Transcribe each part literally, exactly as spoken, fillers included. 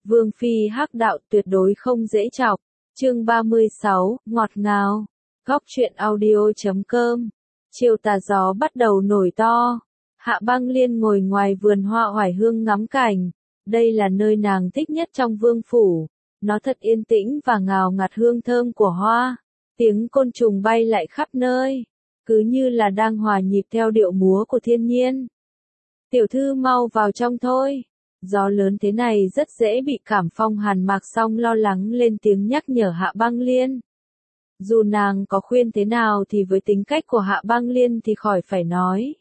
Vương phi hắc đạo tuyệt đối không dễ chọc. Chương ba mươi sáu, ngọt ngào. Góc truyện audio chấm com. Chiều tà gió bắt đầu nổi to. Hạ Băng Liên ngồi ngoài vườn hoa oải hương ngắm cảnh. Đây là nơi nàng thích nhất trong vương phủ. Nó thật yên tĩnh và ngào ngạt hương thơm của hoa. Tiếng côn trùng bay lại khắp nơi. Cứ như là đang hòa nhịp theo điệu múa của thiên nhiên. Tiểu thư mau vào trong thôi. Gió lớn thế này rất dễ bị cảm phong. Hàn Mạc Song lo lắng lên tiếng nhắc nhở Hạ Băng Liên. Dù nàng có khuyên thế nào thì với tính cách của Hạ Băng Liên thì khỏi phải nói.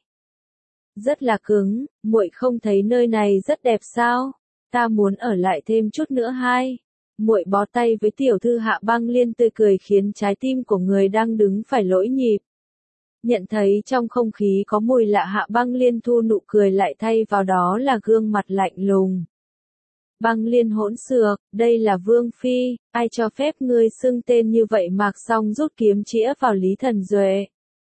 Rất là cứng, muội không thấy nơi này rất đẹp sao? Ta muốn ở lại thêm chút nữa hai. Muội bó tay với tiểu thư. Hạ Băng Liên tươi cười khiến trái tim của người đang đứng phải lỗi nhịp. Nhận thấy trong không khí có mùi lạ, Hạ Băng Liên thu nụ cười lại, thay vào đó là gương mặt lạnh lùng. Băng Liên hỗn xược, đây là Vương phi, ai cho phép ngươi xưng tên như vậy? Mạc Song rút kiếm chĩa vào Lý Thần Duệ.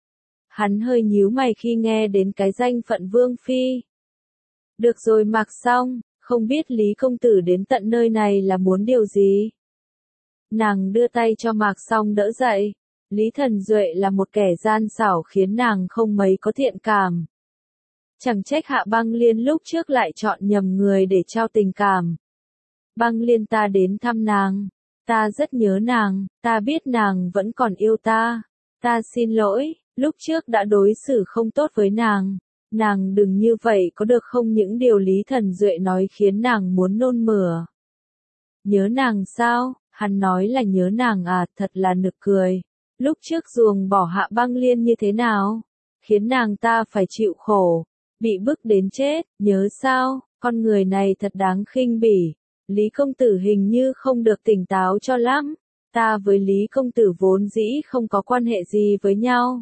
Hắn hơi nhíu mày khi nghe đến cái danh phận Vương phi. Được rồi Mạc Song, không biết Lý công tử đến tận nơi này là muốn điều gì? Nàng đưa tay cho Mạc Song đỡ dậy. Lý Thần Duệ là một kẻ gian xảo khiến nàng không mấy có thiện cảm. Chẳng trách Hạ Băng Liên lúc trước lại chọn nhầm người để trao tình cảm. Băng Liên, ta đến thăm nàng. Ta rất nhớ nàng, ta biết nàng vẫn còn yêu ta. Ta xin lỗi, lúc trước đã đối xử không tốt với nàng. Nàng đừng như vậy có được không? Những điều Lý Thần Duệ nói khiến nàng muốn nôn mửa. Nhớ nàng sao? Hắn nói là nhớ nàng à, thật là nực cười. Lúc trước ruồng bỏ Hạ Băng Liên như thế nào? Khiến nàng ta phải chịu khổ, bị bức đến chết, nhớ sao? Con người này thật đáng khinh bỉ. Lý công tử hình như không được tỉnh táo cho lắm. Ta với Lý công tử vốn dĩ không có quan hệ gì với nhau.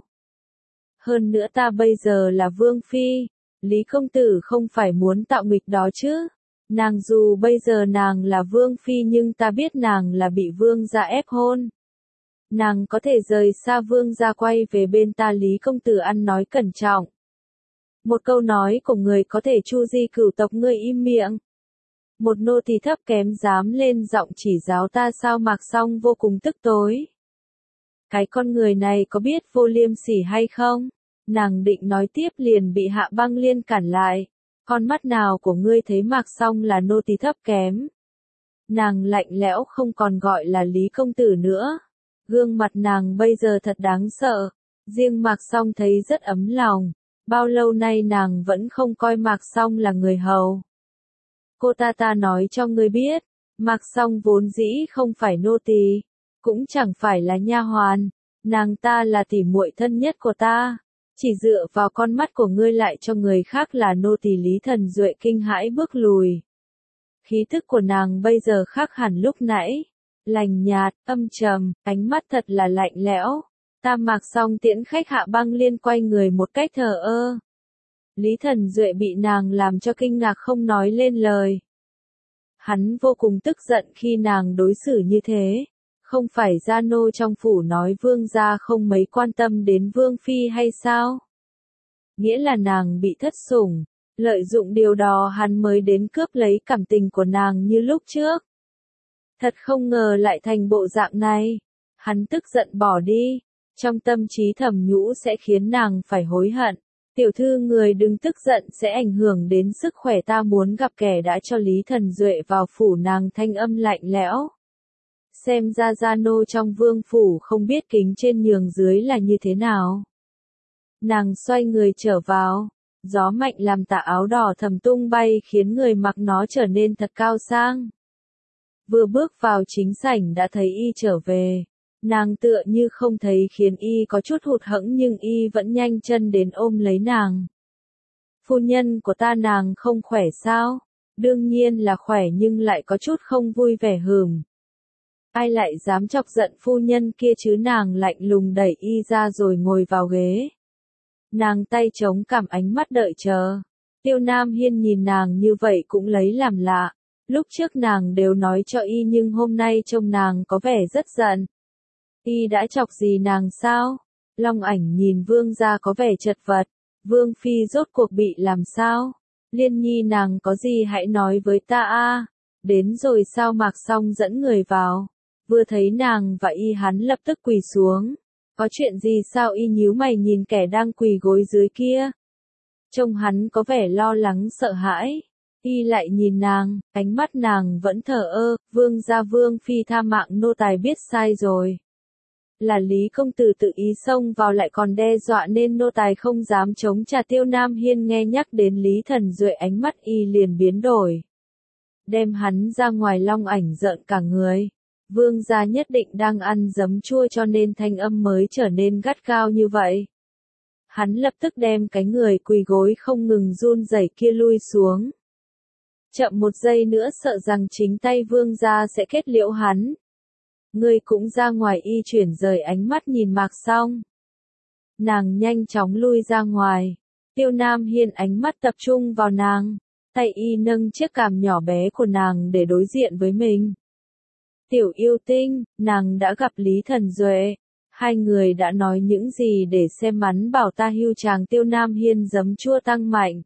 Hơn nữa ta bây giờ là vương phi. Lý công tử không phải muốn tạo nghịch đó chứ? Nàng dù bây giờ nàng là vương phi nhưng ta biết nàng là bị vương gia ép hôn. Nàng có thể rời xa vương gia quay về bên ta. Lý công tử ăn nói cẩn trọng. Một câu nói của người có thể chu di cửu tộc. Ngươi im miệng. Một nô tỳ thấp kém dám lên giọng chỉ giáo ta sao? Mạc Song vô cùng tức tối. Cái con người này có biết vô liêm sỉ hay không? Nàng định nói tiếp liền bị Hạ Băng Liên cản lại. Con mắt nào của ngươi thấy Mạc Song là nô tỳ thấp kém? Nàng lạnh lẽo không còn gọi là Lý công tử nữa. Gương mặt nàng bây giờ thật đáng sợ. Riêng Mạc Song thấy rất ấm lòng. Bao lâu nay nàng vẫn không coi Mạc Song là người hầu. Cô ta ta nói cho ngươi biết. Mạc Song vốn dĩ không phải nô tỳ, cũng chẳng phải là nha hoàn. Nàng ta là tỉ muội thân nhất của ta. Chỉ dựa vào con mắt của ngươi lại cho người khác là nô tỳ. Lý Thần Duệ kinh hãi bước lùi. Khí tức của nàng bây giờ khác hẳn lúc nãy. Lành nhạt, âm trầm, ánh mắt thật là lạnh lẽo. Ta Mạc Song tiễn khách. Hạ Băng Liên quay người một cách thờ ơ. Lý Thần Duệ bị nàng làm cho kinh ngạc không nói lên lời. Hắn vô cùng tức giận khi nàng đối xử như thế. Không phải gia nô trong phủ nói vương gia không mấy quan tâm đến vương phi hay sao? Nghĩa là nàng bị thất sủng. Lợi dụng điều đó hắn mới đến cướp lấy cảm tình của nàng như lúc trước. Thật không ngờ lại thành bộ dạng này. Hắn tức giận bỏ đi. Trong tâm trí thầm nhủ sẽ khiến nàng phải hối hận. Tiểu thư người đừng tức giận, sẽ ảnh hưởng đến sức khỏe. Ta muốn gặp kẻ đã cho Lý Thần Duệ vào phủ. Nàng thanh âm lạnh lẽo. Xem ra gia nô trong vương phủ không biết kính trên nhường dưới là như thế nào. Nàng xoay người trở vào. Gió mạnh làm tà áo đỏ thầm tung bay khiến người mặc nó trở nên thật cao sang. Vừa bước vào chính sảnh đã thấy y trở về. Nàng tựa như không thấy khiến y có chút hụt hẫng nhưng y vẫn nhanh chân đến ôm lấy nàng. Phu nhân của ta, nàng không khỏe sao? Đương nhiên là khỏe nhưng lại có chút không vui vẻ hừm. Ai lại dám chọc giận phu nhân kia chứ? Nàng lạnh lùng đẩy y ra rồi ngồi vào ghế. Nàng tay chống cằm, ánh mắt đợi chờ. Tiêu Nam Hiên nhìn nàng như vậy cũng lấy làm lạ. Lúc trước nàng đều nói cho y nhưng hôm nay trông nàng có vẻ rất giận. Y đã chọc gì nàng sao? Long Ảnh nhìn vương gia có vẻ chật vật. Vương phi rốt cuộc bị làm sao? Liên Nhi nàng có gì hãy nói với ta a. Đến rồi sao? Mạc Song dẫn người vào. Vừa thấy nàng và y hắn lập tức quỳ xuống. Có chuyện gì sao? Y nhíu mày nhìn kẻ đang quỳ gối dưới kia. Trông hắn có vẻ lo lắng sợ hãi. Y lại nhìn nàng, ánh mắt nàng vẫn thờ ơ. Vương gia Vương phi tha mạng, nô tài biết sai rồi. Là Lý công tử tự ý xông vào lại còn đe dọa nên nô tài không dám chống trả. Tiêu Nam Hiên nghe nhắc đến Lý Thần Duệ, ánh mắt y liền biến đổi. Đem hắn ra ngoài. Long Ảnh rợn cả người. Vương gia nhất định đang ăn giấm chua cho nên thanh âm mới trở nên gắt gao như vậy. Hắn lập tức đem cái người quỳ gối không ngừng run rẩy kia lui xuống. Chậm một giây nữa sợ rằng chính tay vương gia sẽ kết liễu hắn. Ngươi cũng ra ngoài. Y chuyển rời ánh mắt nhìn Mạc Song. Nàng nhanh chóng lui ra ngoài. Tiêu Nam Hiên ánh mắt tập trung vào nàng. Tay y nâng chiếc cằm nhỏ bé của nàng để đối diện với mình. Tiểu yêu tinh, nàng đã gặp Lý Thần Duệ. Hai người đã nói những gì để xem mắn bảo ta hưu chàng? Tiêu Nam Hiên giấm chua tăng mạnh.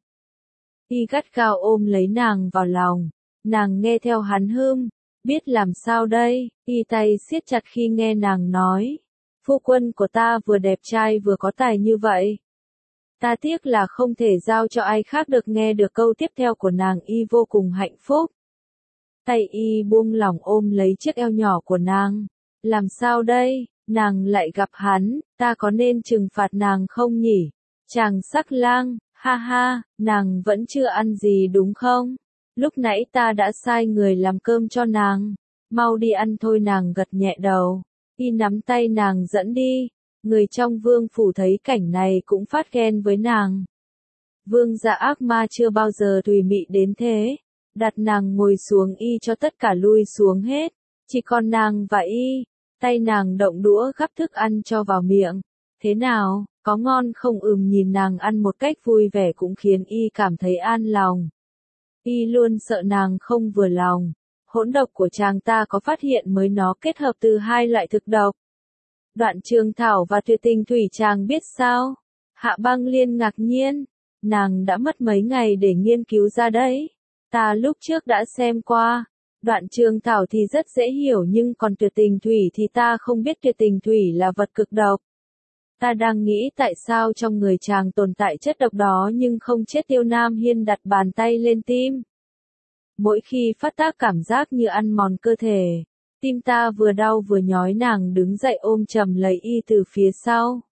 Y gắt gao ôm lấy nàng vào lòng. Nàng nghe theo hắn hưm. Biết làm sao đây? Y tay siết chặt khi nghe nàng nói. Phu quân của ta vừa đẹp trai vừa có tài như vậy. Ta tiếc là không thể giao cho ai khác được. Nghe được câu tiếp theo của nàng, y vô cùng hạnh phúc. Tay y buông lỏng ôm lấy chiếc eo nhỏ của nàng. Làm sao đây? Nàng lại gặp hắn, ta có nên trừng phạt nàng không nhỉ? Chàng sắc lang, ha ha, nàng vẫn chưa ăn gì đúng không? Lúc nãy ta đã sai người làm cơm cho nàng. Mau đi ăn thôi. Nàng gật nhẹ đầu. Y nắm tay nàng dẫn đi. Người trong vương phủ thấy cảnh này cũng phát ghen với nàng. Vương gia ác ma chưa bao giờ tùy mị đến thế. Đặt nàng ngồi xuống, y cho tất cả lui xuống hết. Chỉ còn nàng và y. Tay nàng động đũa gắp thức ăn cho vào miệng. Thế nào, có ngon không? Ừm. Nhìn nàng ăn một cách vui vẻ cũng khiến y cảm thấy an lòng. Y luôn sợ nàng không vừa lòng. Hỗn độc của chàng ta có phát hiện mới nó kết hợp từ hai loại thực độc. Đoạn Trường Thảo và Tuyệt Tình Thủy chàng biết sao? Hạ Băng Liên ngạc nhiên. Nàng đã mất mấy ngày để nghiên cứu ra đấy. Ta lúc trước đã xem qua. Đoạn Trường Thảo thì rất dễ hiểu nhưng còn Tuyệt Tình Thủy thì ta không biết. Tuyệt Tình Thủy là vật cực độc. Ta đang nghĩ tại sao trong người chàng tồn tại chất độc đó nhưng không chết. Tiêu Nam Hiên đặt bàn tay lên tim. Mỗi khi phát tác cảm giác như ăn mòn cơ thể. Tim ta vừa đau vừa nhói. Nàng đứng dậy ôm chầm lấy y từ phía sau.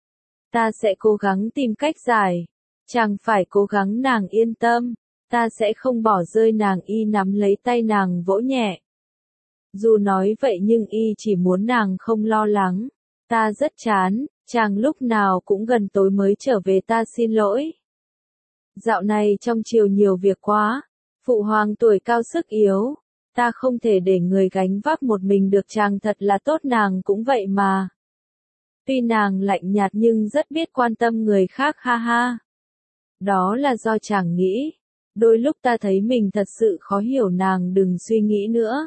Ta sẽ cố gắng tìm cách giải. Chàng phải cố gắng. Nàng yên tâm. Ta sẽ không bỏ rơi nàng. Y nắm lấy tay nàng vỗ nhẹ. Dù nói vậy nhưng y chỉ muốn nàng không lo lắng. Ta rất chán. Chàng lúc nào cũng gần tối mới trở về. Ta xin lỗi. Dạo này trong triều nhiều việc quá. Phụ hoàng tuổi cao sức yếu. Ta không thể để người gánh vác một mình được. Chàng thật là tốt. Nàng cũng vậy mà. Tuy nàng lạnh nhạt nhưng rất biết quan tâm người khác. Ha ha. Đó là do chàng nghĩ. Đôi lúc ta thấy mình thật sự khó hiểu. Nàng đừng suy nghĩ nữa.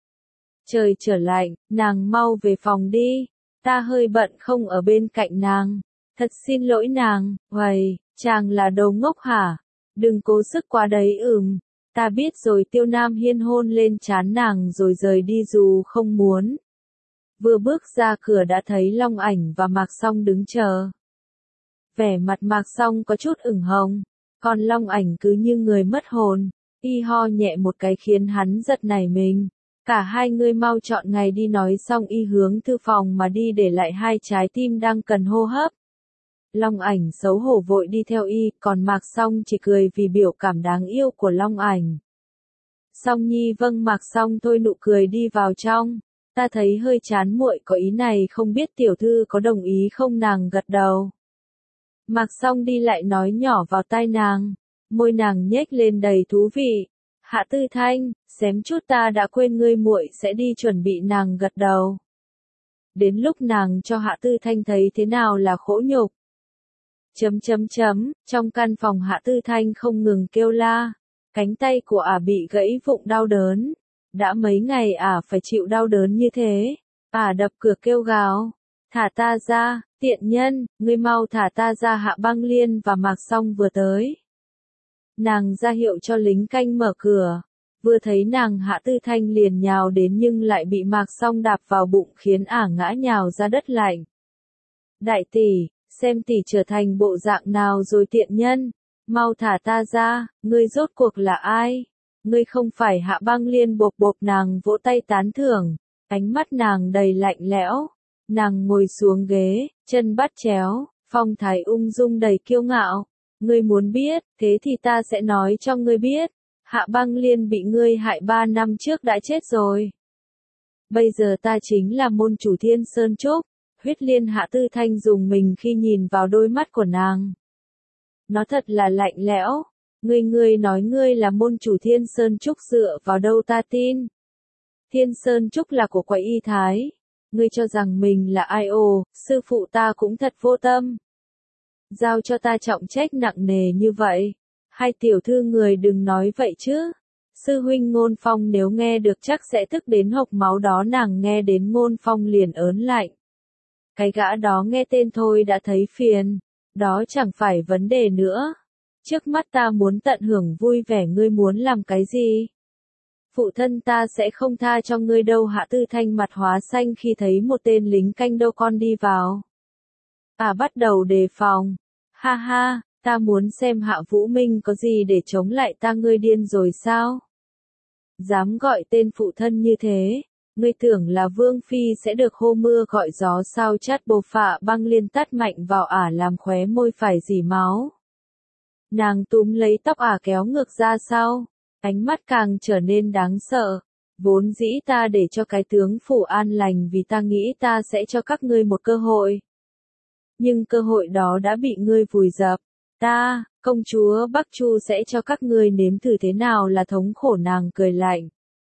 Trời trở lạnh. Nàng mau về phòng đi. Ta hơi bận không ở bên cạnh nàng. Thật xin lỗi nàng. Uầy, chàng là đồ ngốc hả? Đừng cố sức quá đấy. Ừm. Ta biết rồi. Tiêu Nam Hiên hôn lên trán nàng rồi rời đi dù không muốn. Vừa bước ra cửa đã thấy Long Ảnh và Mạc Song đứng chờ. Vẻ mặt Mạc Song có chút ửng hồng. Còn Long Ảnh cứ như người mất hồn. Y ho nhẹ một cái khiến hắn giật nảy mình. Cả hai ngươi mau chọn ngày đi. Nói xong y hướng thư phòng mà đi để lại hai trái tim đang cần hô hấp. Long Ảnh xấu hổ vội đi theo y, còn Mạc Song chỉ cười vì biểu cảm đáng yêu của Long Ảnh. Song Nhi vâng. Mạc Song thôi nụ cười đi vào trong. Ta thấy hơi chán muội có ý này không biết tiểu thư có đồng ý không? Nàng gật đầu. Mạc Song đi lại nói nhỏ vào tai nàng. Môi nàng nhếch lên đầy thú vị. Hạ Tư Thanh, xém chút ta đã quên ngươi muội sẽ đi chuẩn bị. Nàng gật đầu. Đến lúc nàng cho Hạ Tư Thanh thấy thế nào là khổ nhục. Chấm chấm chấm, trong căn phòng Hạ Tư Thanh không ngừng kêu la. Cánh tay của ả bị gãy vụng đau đớn. Đã mấy ngày ả phải chịu đau đớn như thế. Ả đập cửa kêu gào. Thả ta ra, tiện nhân, ngươi mau thả ta ra. Hạ Băng Liên và Mạc Song vừa tới. Nàng ra hiệu cho lính canh mở cửa. Vừa thấy nàng Hạ Tư Thanh liền nhào đến nhưng lại bị Mạc Song đạp vào bụng khiến ả ngã nhào ra đất lạnh. Đại tỷ, xem tỷ trở thành bộ dạng nào rồi tiện nhân, mau thả ta ra, ngươi rốt cuộc là ai? Ngươi không phải Hạ Băng Liên. Bộp bộp, nàng vỗ tay tán thưởng, ánh mắt nàng đầy lạnh lẽo. Nàng ngồi xuống ghế, chân bắt chéo, phong thái ung dung đầy kiêu ngạo. Ngươi muốn biết, thế thì ta sẽ nói cho ngươi biết. Hạ Băng Liên bị ngươi hại ba năm trước đã chết rồi. Bây giờ ta chính là môn chủ Thiên Sơn Trúc. Huyết Liên. Hạ Tư Thanh dùng mình khi nhìn vào đôi mắt của nàng. Nó thật là lạnh lẽo. Ngươi ngươi nói ngươi là môn chủ Thiên Sơn Trúc, dựa vào đâu ta tin? Thiên Sơn Trúc là của quái y thái. Ngươi cho rằng mình là ai? Ồ, sư phụ ta cũng thật vô tâm. Giao cho ta trọng trách nặng nề như vậy. Hai tiểu thư người đừng nói vậy chứ. Sư huynh Ngôn Phong nếu nghe được chắc sẽ tức đến hộc máu đó. Nàng nghe đến Ngôn Phong liền ớn lạnh. Cái gã đó nghe tên thôi đã thấy phiền. Đó chẳng phải vấn đề nữa. Trước mắt ta muốn tận hưởng vui vẻ, ngươi muốn làm cái gì? Phụ thân ta sẽ không tha cho ngươi đâu. Hạ Tư Thanh mặt hóa xanh khi thấy một tên lính canh đâu con đi vào. À, bắt đầu đề phòng. Ha ha, ta muốn xem Hạ Vũ Minh có gì để chống lại ta. Ngươi điên rồi sao? Dám gọi tên phụ thân như thế, ngươi tưởng là Vương Phi sẽ được hô mưa gọi gió sao? Chát bồ Phạ Băng Liên tát mạnh vào ả làm khóe môi phải rỉ máu. Nàng túm lấy tóc ả kéo ngược ra sau, ánh mắt càng trở nên đáng sợ. Vốn dĩ ta để cho cái tướng phủ an lành vì ta nghĩ ta sẽ cho các ngươi một cơ hội. Nhưng cơ hội đó đã bị ngươi vùi dập. Ta, công chúa Bắc Chu sẽ cho các ngươi nếm thử thế nào là thống khổ. Nàng cười lạnh.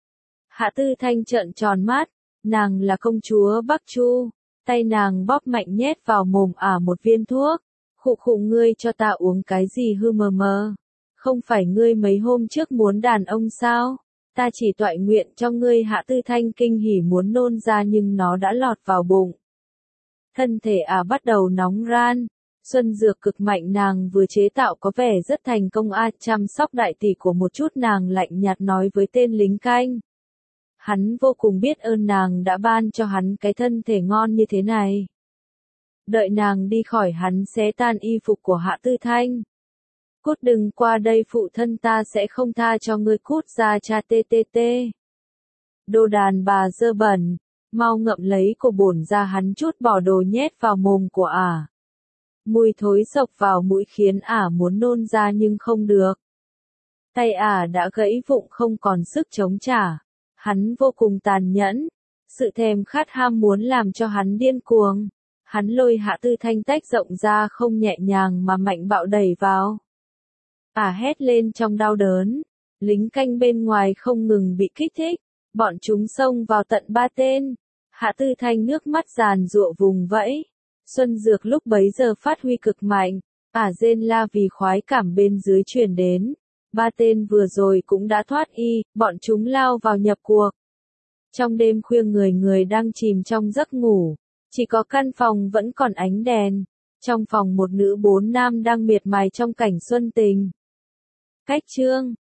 Hạ Tư Thanh trợn tròn mắt, nàng là công chúa Bắc Chu. Tay nàng bóp mạnh nhét vào mồm ả một viên thuốc. Khụ khụ, ngươi cho ta uống cái gì hư mờ mờ? Không phải ngươi mấy hôm trước muốn đàn ông sao? Ta chỉ toại nguyện cho ngươi. Hạ Tư Thanh kinh hỉ muốn nôn ra nhưng nó đã lọt vào bụng. Thân thể ả bắt đầu nóng ran. Xuân dược cực mạnh nàng vừa chế tạo có vẻ rất thành công. A, chăm sóc đại tỷ của một chút. Nàng lạnh nhạt nói với tên lính canh. Hắn vô cùng biết ơn nàng đã ban cho hắn cái thân thể ngon như thế này. Đợi nàng đi khỏi hắn xé tan y phục của Hạ Tư Thanh. Cút đừng qua đây, phụ thân ta sẽ không tha cho ngươi. Cút ra cha tê tê tê. Đồ đàn bà dơ bẩn, mau ngậm lấy của bổn ra. Hắn chút bỏ đồ nhét vào mồm của ả. Mùi thối sộc vào mũi khiến ả muốn nôn ra nhưng không được. Tay ả đã gãy vụn không còn sức chống trả. Hắn vô cùng tàn nhẫn. Sự thèm khát ham muốn làm cho hắn điên cuồng. Hắn lôi Hạ Tư Thanh tách rộng ra, không nhẹ nhàng mà mạnh bạo đẩy vào. Ả hét lên trong đau đớn. Lính canh bên ngoài không ngừng bị kích thích. Bọn chúng xông vào tận ba tên. Hạ Tư Thanh nước mắt giàn giụa vùng vẫy. Xuân dược lúc bấy giờ phát huy cực mạnh. Ả rên la vì khoái cảm bên dưới truyền đến. Ba tên vừa rồi cũng đã thoát y, bọn chúng lao vào nhập cuộc. Trong đêm khuya người người đang chìm trong giấc ngủ. Chỉ có căn phòng vẫn còn ánh đèn. Trong phòng một nữ bốn nam đang miệt mài trong cảnh xuân tình. Cách chương